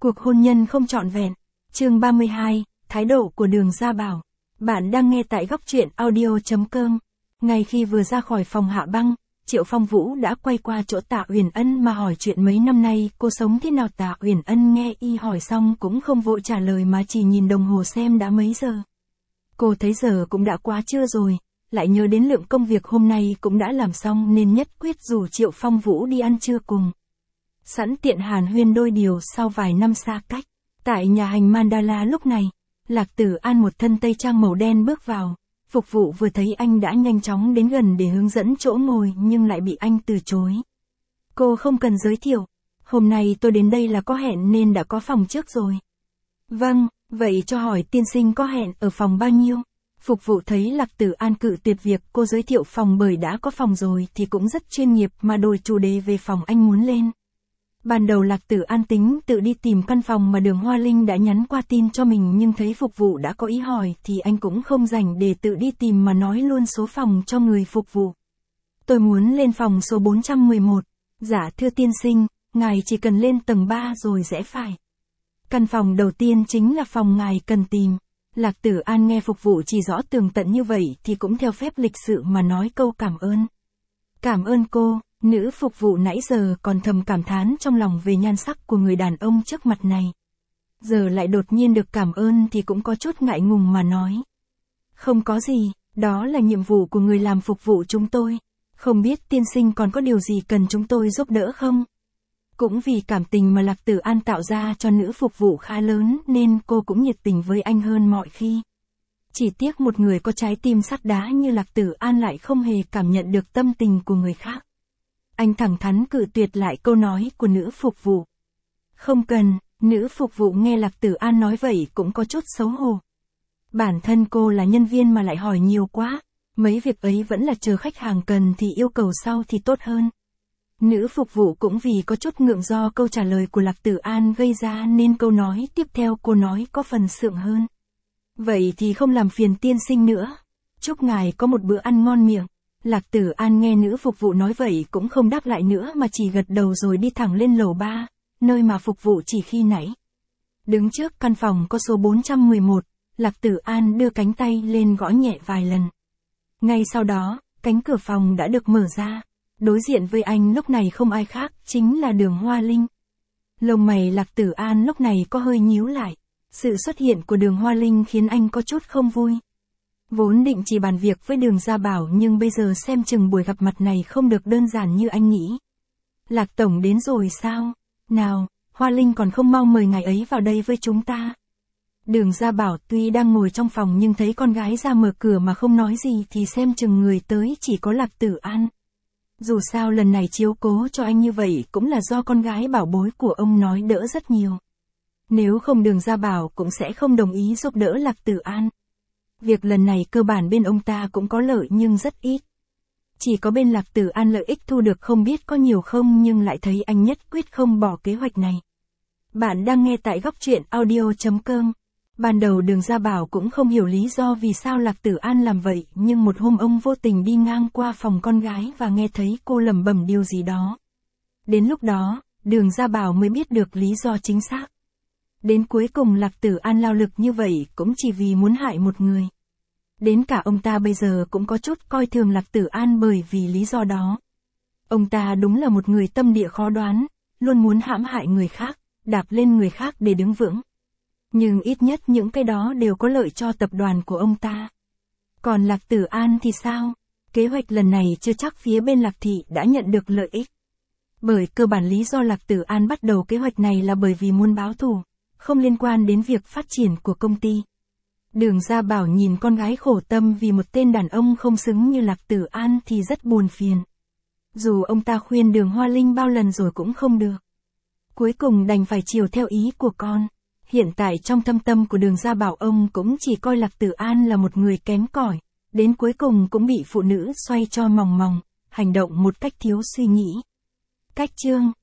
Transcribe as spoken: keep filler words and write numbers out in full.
Cuộc hôn nhân không trọn vẹn. Chương ba mươi hai, thái độ của Đường Gia Bảo. Bạn đang nghe tại góc truyện audio chấm com. Ngay khi vừa ra khỏi phòng Hạ Băng, Triệu Phong Vũ đã quay qua chỗ Tạ Uyển Ân mà hỏi chuyện mấy năm nay cô sống thế nào. Tạ Uyển Ân nghe y hỏi xong cũng không vội trả lời mà chỉ nhìn đồng hồ xem đã mấy giờ. Cô thấy giờ cũng đã quá trưa rồi, lại nhớ đến lượng công việc hôm nay cũng đã làm xong nên nhất quyết rủ Triệu Phong Vũ đi ăn trưa cùng. Sẵn tiện hàn huyên đôi điều sau vài năm xa cách. Tại nhà hành Mandala lúc này, Lạc Tử An một thân tây trang màu đen bước vào. Phục vụ vừa thấy anh đã nhanh chóng đến gần để hướng dẫn chỗ ngồi nhưng lại bị anh từ chối. Cô không cần giới thiệu. Hôm nay tôi đến đây là có hẹn nên đã có phòng trước rồi. Vâng, vậy cho hỏi tiên sinh có hẹn ở phòng bao nhiêu? Phục vụ thấy Lạc Tử An cự tuyệt việc cô giới thiệu phòng bởi đã có phòng rồi thì cũng rất chuyên nghiệp mà đổi chủ đề về phòng anh muốn lên. Ban đầu Lạc Tử An tính tự đi tìm căn phòng mà Đường Hoa Linh đã nhắn qua tin cho mình nhưng thấy phục vụ đã có ý hỏi thì anh cũng không rảnh để tự đi tìm mà nói luôn số phòng cho người phục vụ. Tôi muốn lên phòng số bốn trăm mười một. Dạ thưa tiên sinh, ngài chỉ cần lên tầng ba rồi rẽ phải. Căn phòng đầu tiên chính là phòng ngài cần tìm. Lạc Tử An nghe phục vụ chỉ rõ tường tận như vậy thì cũng theo phép lịch sự mà nói câu cảm ơn. Cảm ơn cô. Nữ phục vụ nãy giờ còn thầm cảm thán trong lòng về nhan sắc của người đàn ông trước mặt này. Giờ lại đột nhiên được cảm ơn thì cũng có chút ngại ngùng mà nói. Không có gì, đó là nhiệm vụ của người làm phục vụ chúng tôi. Không biết tiên sinh còn có điều gì cần chúng tôi giúp đỡ không? Cũng vì cảm tình mà Lạc Tử An tạo ra cho nữ phục vụ khá lớn nên cô cũng nhiệt tình với anh hơn mọi khi. Chỉ tiếc một người có trái tim sắt đá như Lạc Tử An lại không hề cảm nhận được tâm tình của người khác. Anh thẳng thắn cự tuyệt lại câu nói của nữ phục vụ. Không cần, nữ phục vụ nghe Lạc Tử An nói vậy cũng có chút xấu hổ. Bản thân cô là nhân viên mà lại hỏi nhiều quá, mấy việc ấy vẫn là chờ khách hàng cần thì yêu cầu sau thì tốt hơn. Nữ phục vụ cũng vì có chút ngượng do câu trả lời của Lạc Tử An gây ra nên câu nói tiếp theo cô nói có phần sượng hơn. Vậy thì không làm phiền tiên sinh nữa. Chúc ngài có một bữa ăn ngon miệng. Lạc Tử An nghe nữ phục vụ nói vậy cũng không đáp lại nữa mà chỉ gật đầu rồi đi thẳng lên lầu ba, nơi mà phục vụ chỉ khi nãy. Đứng trước căn phòng có số bốn trăm mười một, Lạc Tử An đưa cánh tay lên gõ nhẹ vài lần. Ngay sau đó, cánh cửa phòng đã được mở ra. Đối diện với anh lúc này không ai khác, chính là Đường Hoa Linh. Lông mày Lạc Tử An lúc này có hơi nhíu lại. Sự xuất hiện của Đường Hoa Linh khiến anh có chút không vui. Vốn định chỉ bàn việc với Đường Gia Bảo nhưng bây giờ xem chừng buổi gặp mặt này không được đơn giản như anh nghĩ. Lạc Tổng đến rồi sao? Nào, Hoa Linh còn không mau mời ngài ấy vào đây với chúng ta. Đường Gia Bảo tuy đang ngồi trong phòng nhưng thấy con gái ra mở cửa mà không nói gì thì xem chừng người tới chỉ có Lạc Tử An. Dù sao lần này chiếu cố cho anh như vậy cũng là do con gái bảo bối của ông nói đỡ rất nhiều. Nếu không Đường Gia Bảo cũng sẽ không đồng ý giúp đỡ Lạc Tử An. Việc lần này cơ bản bên ông ta cũng có lợi nhưng rất ít. Chỉ có bên Lạc Tử An lợi ích thu được không biết có nhiều không nhưng lại thấy anh nhất quyết không bỏ kế hoạch này. Bạn đang nghe tại góc truyện audio chấm com. Ban đầu Đường Gia Bảo cũng không hiểu lý do vì sao Lạc Tử An làm vậy nhưng một hôm ông vô tình đi ngang qua phòng con gái và nghe thấy cô lẩm bẩm điều gì đó. Đến lúc đó, Đường Gia Bảo mới biết được lý do chính xác. Đến cuối cùng Lạc Tử An lao lực như vậy cũng chỉ vì muốn hại một người. Đến cả ông ta bây giờ cũng có chút coi thường Lạc Tử An bởi vì lý do đó. Ông ta đúng là một người tâm địa khó đoán, luôn muốn hãm hại người khác, đạp lên người khác để đứng vững. Nhưng ít nhất những cái đó đều có lợi cho tập đoàn của ông ta. Còn Lạc Tử An thì sao? Kế hoạch lần này chưa chắc phía bên Lạc Thị đã nhận được lợi ích. Bởi cơ bản lý do Lạc Tử An bắt đầu kế hoạch này là bởi vì muốn báo thù, không liên quan đến việc phát triển của công ty. Đường Gia Bảo nhìn con gái khổ tâm vì một tên đàn ông không xứng như Lạc Tử An thì rất buồn phiền. Dù ông ta khuyên Đường Hoa Linh bao lần rồi cũng không được. Cuối cùng đành phải chiều theo ý của con. Hiện tại trong thâm tâm của Đường Gia Bảo ông cũng chỉ coi Lạc Tử An là một người kém cỏi, đến cuối cùng cũng bị phụ nữ xoay cho mòng mòng, hành động một cách thiếu suy nghĩ. Cách chương